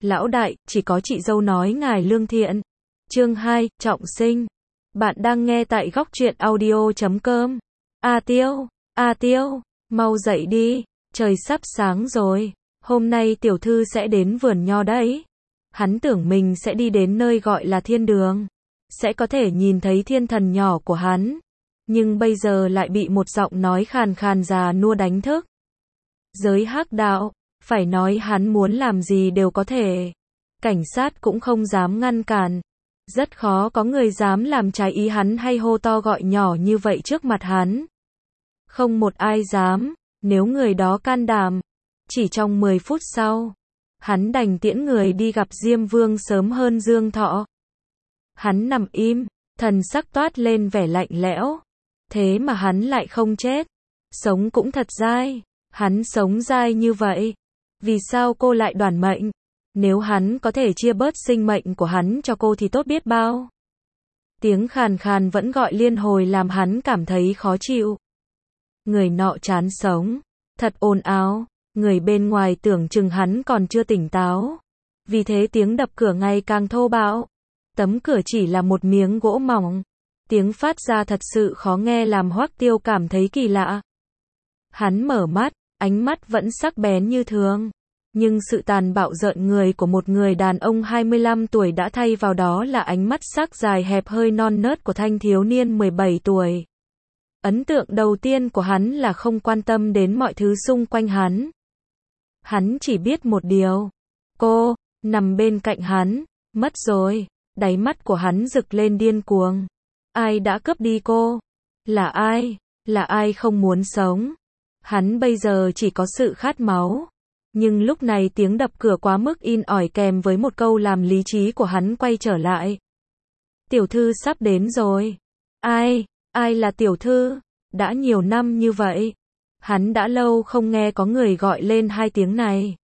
Lão đại, chỉ có chị dâu nói ngài lương thiện. Chương 2, trọng sinh. Bạn đang nghe tại góc truyện audio.com. A Tiêu, mau dậy đi, trời sắp sáng rồi. Hôm nay tiểu thư sẽ đến vườn nho đấy. Hắn tưởng mình sẽ đi đến nơi gọi là thiên đường, sẽ có thể nhìn thấy thiên thần nhỏ của hắn. Nhưng bây giờ lại bị một giọng nói khàn khàn già nua đánh thức. Giới hắc đạo, phải nói hắn muốn làm gì đều có thể. Cảnh sát cũng không dám ngăn cản. Rất khó có người dám làm trái ý hắn hay hô to gọi nhỏ như vậy trước mặt hắn. Không một ai dám, nếu người đó can đảm. Chỉ trong 10 phút sau, hắn đành tiễn người đi gặp Diêm Vương sớm hơn Dương Thọ. Hắn nằm im, thần sắc toát lên vẻ lạnh lẽo. Thế mà hắn lại không chết. Sống cũng thật dai. Hắn sống dai như vậy. Vì sao cô lại đoản mệnh? Nếu hắn có thể chia bớt sinh mệnh của hắn cho cô thì tốt biết bao. Tiếng khàn khàn vẫn gọi liên hồi làm hắn cảm thấy khó chịu. Người nọ chán sống. Thật ồn ào. Người bên ngoài tưởng chừng hắn còn chưa tỉnh táo. Vì thế tiếng đập cửa ngày càng thô bạo. Tấm cửa chỉ là một miếng gỗ mỏng. Tiếng phát ra thật sự khó nghe làm Hoắc Tiêu cảm thấy kỳ lạ. Hắn mở mắt, ánh mắt vẫn sắc bén như thường. Nhưng sự tàn bạo rợn người của một người đàn ông 25 tuổi đã thay vào đó là ánh mắt sắc dài hẹp hơi non nớt của thanh thiếu niên 17 tuổi. Ấn tượng đầu tiên của hắn là không quan tâm đến mọi thứ xung quanh hắn. Hắn chỉ biết một điều. Cô, nằm bên cạnh hắn, mất rồi. Đáy mắt của hắn rực lên điên cuồng. Ai đã cướp đi cô? Là ai? Là ai không muốn sống? Hắn bây giờ chỉ có sự khát máu. Nhưng lúc này tiếng đập cửa quá mức in ỏi kèm với một câu làm lý trí của hắn quay trở lại. Tiểu thư sắp đến rồi. Ai? Ai là tiểu thư? Đã nhiều năm như vậy. Hắn đã lâu không nghe có người gọi lên hai tiếng này.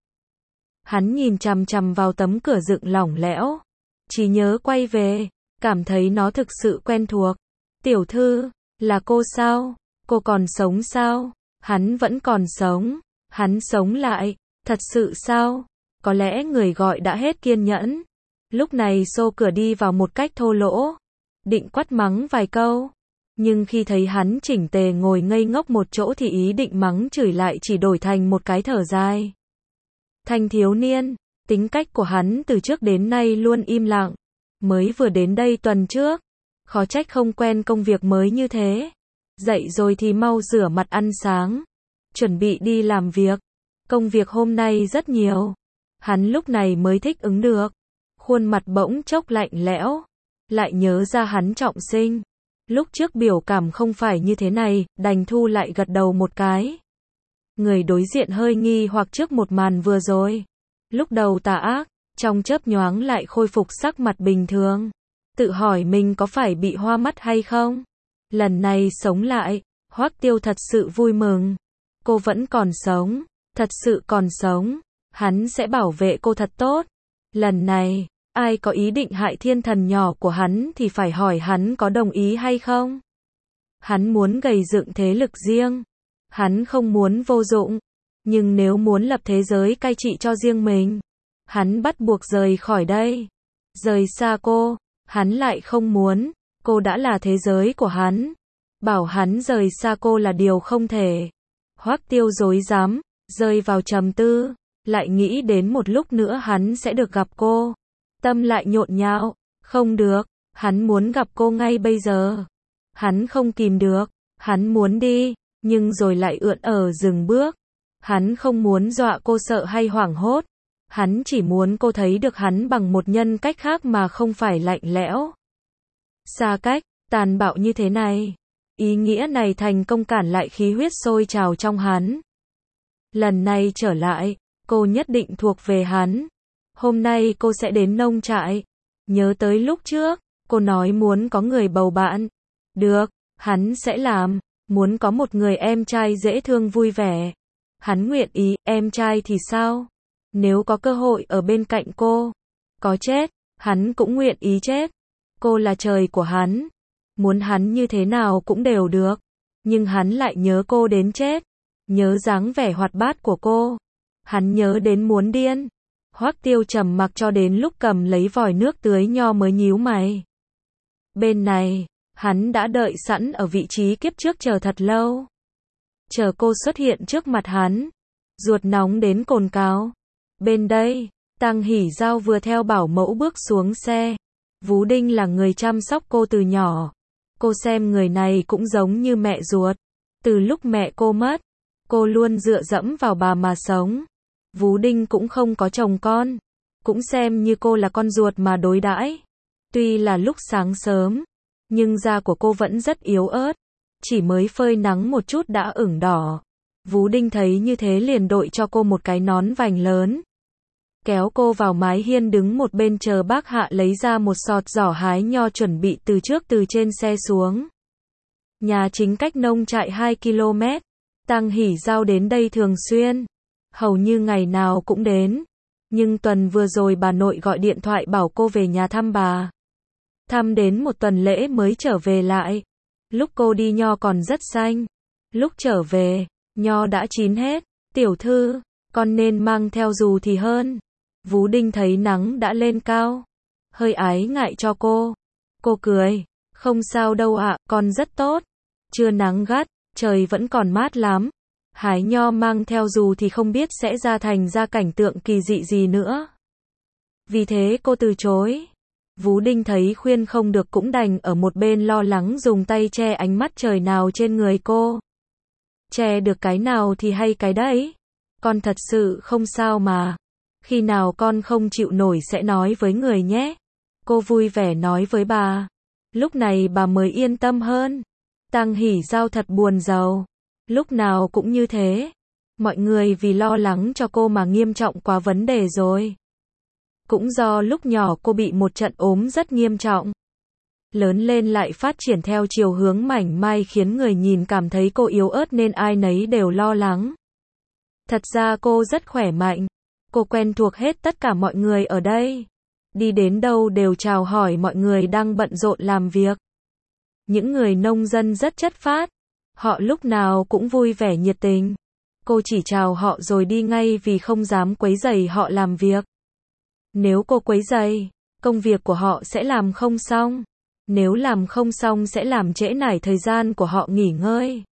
Hắn nhìn chằm chằm vào tấm cửa dựng lỏng lẽo. Chỉ nhớ quay về, cảm thấy nó thực sự quen thuộc. Tiểu thư, là cô sao? Cô còn sống sao? Hắn vẫn còn sống. Hắn sống lại. Thật sự sao? Có lẽ người gọi đã hết kiên nhẫn. Lúc này xô cửa đi vào một cách thô lỗ. Định quát mắng vài câu. Nhưng khi thấy hắn chỉnh tề ngồi ngây ngốc một chỗ thì ý định mắng chửi lại chỉ đổi thành một cái thở dài. Thanh thiếu niên, tính cách của hắn từ trước đến nay luôn im lặng. Mới vừa đến đây tuần trước. Khó trách không quen công việc mới như thế. Dậy rồi thì mau rửa mặt ăn sáng. Chuẩn bị đi làm việc. Công việc hôm nay rất nhiều. Hắn lúc này mới thích ứng được. Khuôn mặt bỗng chốc lạnh lẽo. Lại nhớ ra hắn trọng sinh. Lúc trước biểu cảm không phải như thế này, đành thu lại gật đầu một cái. Người đối diện hơi nghi hoặc trước một màn vừa rồi. Lúc đầu tà ác, trong chớp nhoáng lại khôi phục sắc mặt bình thường. Tự hỏi mình có phải bị hoa mắt hay không? Lần này sống lại, Hoắc Tiêu thật sự vui mừng. Cô vẫn còn sống. Thật sự còn sống, hắn sẽ bảo vệ cô thật tốt. Lần này, ai có ý định hại thiên thần nhỏ của hắn thì phải hỏi hắn có đồng ý hay không. Hắn muốn gầy dựng thế lực riêng. Hắn không muốn vô dụng. Nhưng nếu muốn lập thế giới cai trị cho riêng mình, hắn bắt buộc rời khỏi đây. Rời xa cô, hắn lại không muốn. Cô đã là thế giới của hắn. Bảo hắn rời xa cô là điều không thể. Hoắc Tiêu rối rắm. Rơi vào trầm tư, lại nghĩ đến một lúc nữa hắn sẽ được gặp cô. Tâm lại nhộn nhạo, không được, hắn muốn gặp cô ngay bây giờ. Hắn không kìm được, hắn muốn đi, nhưng rồi lại dừng bước. Hắn không muốn dọa cô sợ hay hoảng hốt. Hắn chỉ muốn cô thấy được hắn bằng một nhân cách khác mà không phải lạnh lẽo. Xa cách, tàn bạo như thế này. Ý nghĩa này thành công cản lại khí huyết sôi trào trong hắn. Lần này trở lại, cô nhất định thuộc về hắn. Hôm nay cô sẽ đến nông trại. Nhớ tới lúc trước, cô nói muốn có người bầu bạn. Được, hắn sẽ làm. Muốn có một người em trai dễ thương vui vẻ. Hắn nguyện ý, em trai thì sao? Nếu có cơ hội ở bên cạnh cô, có chết, hắn cũng nguyện ý chết. Cô là trời của hắn. Muốn hắn như thế nào cũng đều được. Nhưng hắn lại nhớ cô đến chết. Nhớ dáng vẻ hoạt bát của cô. Hắn nhớ đến muốn điên. Hoắc Tiêu trầm mặc cho đến lúc cầm lấy vòi nước tưới nho mới nhíu mày. Bên này, hắn đã đợi sẵn ở vị trí kiếp trước chờ thật lâu. Chờ cô xuất hiện trước mặt hắn, ruột nóng đến cồn cào. Bên đây, Tăng Hỷ Giao vừa theo bảo mẫu bước xuống xe. Vú Đinh là người chăm sóc cô từ nhỏ. Cô xem người này cũng giống như mẹ ruột. Từ lúc mẹ cô mất, cô luôn dựa dẫm vào bà mà sống. Vú Đinh cũng không có chồng con, cũng xem như cô là con ruột mà đối đãi. Tuy là lúc sáng sớm, nhưng da của cô vẫn rất yếu ớt, chỉ mới phơi nắng một chút đã ửng đỏ. Vú Đinh thấy như thế liền đội cho cô một cái nón vành lớn, kéo cô vào mái hiên đứng một bên chờ bác Hạ lấy ra một sọt giỏ hái nho chuẩn bị từ trước từ trên xe xuống. Nhà chính cách nông trại 2 km, Tăng Hỷ Giao đến đây thường xuyên, hầu như ngày nào cũng đến. Nhưng tuần vừa rồi bà nội gọi điện thoại bảo cô về nhà thăm bà. Thăm đến một tuần lễ mới trở về lại. Lúc cô đi nho còn rất xanh. Lúc trở về, nho đã chín hết. Tiểu thư, con nên mang theo dù thì hơn. Vú Đinh thấy nắng đã lên cao, hơi ái ngại cho cô. Cô cười, không sao đâu ạ, con rất tốt. Chưa nắng gắt, trời vẫn còn mát lắm. Hái nho mang theo dù thì không biết sẽ thành ra cảnh tượng kỳ dị gì nữa. Vì thế cô từ chối. Vú Đinh thấy khuyên không được cũng đành ở một bên lo lắng dùng tay che ánh mắt trời nào trên người cô. Che được cái nào thì hay cái đấy. Con thật sự không sao mà. Khi nào con không chịu nổi sẽ nói với người nhé. Cô vui vẻ nói với bà. Lúc này bà mới yên tâm hơn. Tăng Hỷ Giao thật buồn rầu. Lúc nào cũng như thế. Mọi người vì lo lắng cho cô mà nghiêm trọng quá vấn đề rồi. Cũng do lúc nhỏ cô bị một trận ốm rất nghiêm trọng. Lớn lên lại phát triển theo chiều hướng mảnh mai khiến người nhìn cảm thấy cô yếu ớt nên ai nấy đều lo lắng. Thật ra cô rất khỏe mạnh. Cô quen thuộc hết tất cả mọi người ở đây. Đi đến đâu đều chào hỏi mọi người đang bận rộn làm việc. Những người nông dân rất chất phác. Họ lúc nào cũng vui vẻ nhiệt tình. Cô chỉ chào họ rồi đi ngay vì không dám quấy rầy họ làm việc. Nếu cô quấy rầy, công việc của họ sẽ làm không xong. Nếu làm không xong sẽ làm trễ nải thời gian của họ nghỉ ngơi.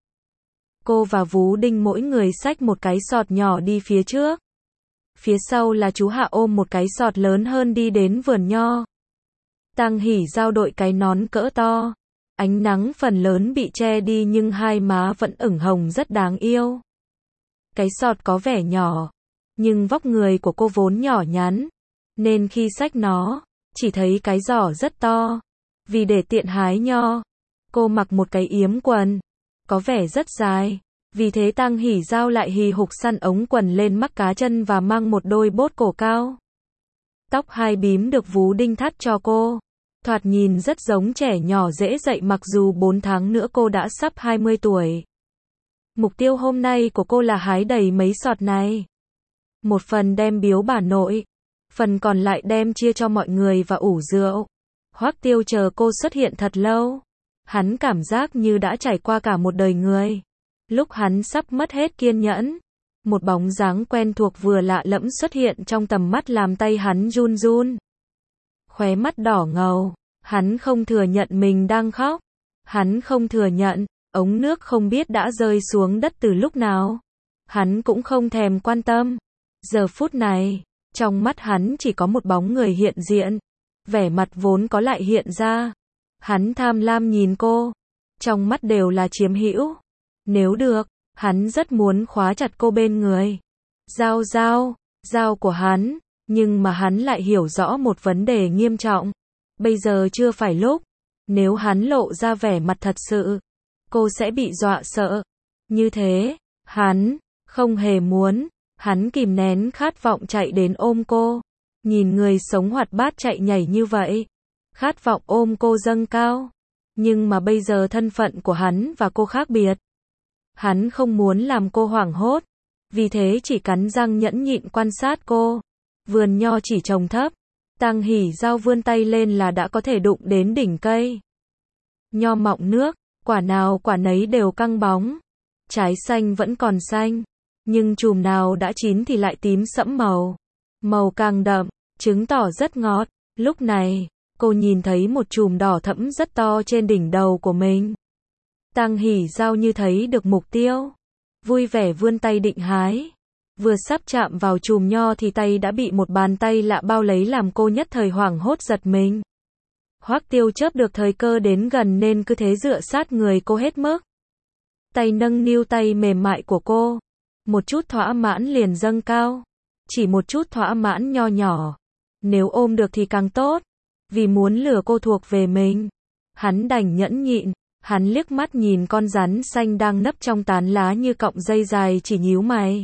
Cô và Vú Đinh mỗi người xách một cái sọt nhỏ đi phía trước. Phía sau là chú Hạ ôm một cái sọt lớn hơn đi đến vườn nho. Tăng Hỷ Giao đội cái nón cỡ to. Ánh nắng phần lớn bị che đi nhưng hai má vẫn ửng hồng rất đáng yêu. Cái sọt có vẻ nhỏ, nhưng vóc người của cô vốn nhỏ nhắn, nên khi xách nó, chỉ thấy cái giỏ rất to. Vì để tiện hái nho, cô mặc một cái yếm quần, có vẻ rất dài. Vì thế Tăng Hỷ Giao lại hì hục săn ống quần lên mắc cá chân và mang một đôi bốt cổ cao. Tóc hai bím được Vú Đinh thắt cho cô. Thoạt nhìn rất giống trẻ nhỏ dễ dạy mặc dù 4 tháng nữa cô đã sắp 20 tuổi. Mục tiêu hôm nay của cô là hái đầy mấy sọt này. Một phần đem biếu bà nội, phần còn lại đem chia cho mọi người và ủ rượu. Hoắc Tiêu chờ cô xuất hiện thật lâu. Hắn cảm giác như đã trải qua cả một đời người. Lúc hắn sắp mất hết kiên nhẫn, một bóng dáng quen thuộc vừa lạ lẫm xuất hiện trong tầm mắt làm tay hắn run run. Khóe mắt đỏ ngầu, hắn không thừa nhận mình đang khóc. Hắn không thừa nhận, ống nước không biết đã rơi xuống đất từ lúc nào. Hắn cũng không thèm quan tâm. Giờ phút này, trong mắt hắn chỉ có một bóng người hiện diện. Vẻ mặt vốn có lại hiện ra. Hắn tham lam nhìn cô. Trong mắt đều là chiếm hữu. Nếu được, hắn rất muốn khóa chặt cô bên người. Giao của hắn. Nhưng mà hắn lại hiểu rõ một vấn đề nghiêm trọng. Bây giờ chưa phải lúc. Nếu hắn lộ ra vẻ mặt thật sự, cô sẽ bị dọa sợ. Như thế, hắn không hề muốn. Hắn kìm nén khát vọng chạy đến ôm cô. Nhìn người sống hoạt bát chạy nhảy như vậy. Khát vọng ôm cô dâng cao. Nhưng mà bây giờ thân phận của hắn và cô khác biệt. Hắn không muốn làm cô hoảng hốt. Vì thế chỉ cắn răng nhẫn nhịn quan sát cô. Vườn nho chỉ trồng thấp. Tăng Hỷ Giao vươn tay lên là đã có thể đụng đến đỉnh cây. Nho mọng nước, quả nào quả nấy đều căng bóng. Trái xanh vẫn còn xanh. Nhưng chùm nào đã chín thì lại tím sẫm màu. Màu càng đậm, chứng tỏ rất ngọt. Lúc này, cô nhìn thấy một chùm đỏ thẫm rất to trên đỉnh đầu của mình. Tăng Hỷ Giao như thấy được mục tiêu, vui vẻ vươn tay định hái. Vừa sắp chạm vào chùm nho thì tay đã bị một bàn tay lạ bao lấy làm cô nhất thời hoảng hốt giật mình. Hoắc Tiêu chớp được thời cơ đến gần nên cứ thế dựa sát người cô hết mức. Tay nâng niu tay mềm mại của cô. Một chút thỏa mãn liền dâng cao. Chỉ một chút thỏa mãn nho nhỏ. Nếu ôm được thì càng tốt. Vì muốn lừa cô thuộc về mình. Hắn đành nhẫn nhịn. Hắn liếc mắt nhìn con rắn xanh đang nấp trong tán lá như cọng dây dài chỉ nhíu mày.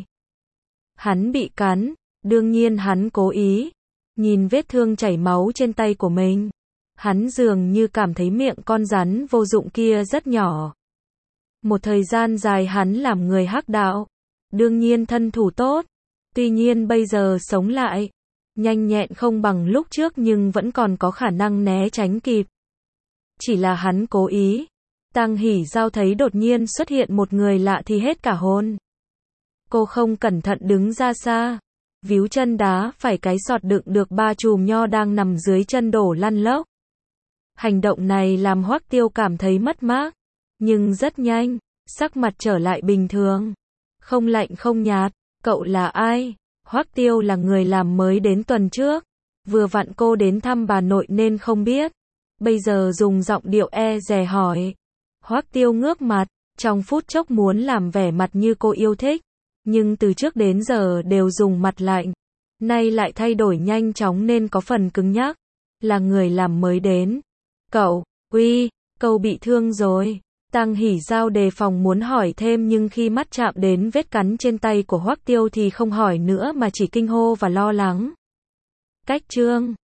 Hắn bị cắn. Đương nhiên hắn cố ý. Nhìn vết thương chảy máu trên tay của mình. Hắn dường như cảm thấy miệng con rắn vô dụng kia rất nhỏ. Một thời gian dài hắn làm người hắc đạo. Đương nhiên thân thủ tốt. Tuy nhiên bây giờ sống lại. Nhanh nhẹn không bằng lúc trước nhưng vẫn còn có khả năng né tránh kịp. Chỉ là hắn cố ý. Tăng Hỷ Giao thấy đột nhiên xuất hiện một người lạ thì hết cả hồn. Cô không cẩn thận đứng ra xa. Víu chân đá phải cái sọt đựng được 3 chùm nho đang nằm dưới chân đổ lăn lóc. Hành động này làm Hoắc Tiêu cảm thấy mất mát. Nhưng rất nhanh, sắc mặt trở lại bình thường. Không lạnh không nhạt. Cậu là ai? Hoắc Tiêu là người làm mới đến tuần trước. Vừa vặn cô đến thăm bà nội nên không biết. Bây giờ dùng giọng điệu e dè hỏi. Hoắc Tiêu ngước mặt, trong phút chốc muốn làm vẻ mặt như cô yêu thích. Nhưng từ trước đến giờ đều dùng mặt lạnh. Nay lại thay đổi nhanh chóng nên có phần cứng nhắc. Là người làm mới đến. Cậu, cậu bị thương rồi. Tăng Hỷ Giao đề phòng muốn hỏi thêm nhưng khi mắt chạm đến vết cắn trên tay của Hoắc Tiêu thì không hỏi nữa mà chỉ kinh hô và lo lắng. Cách chương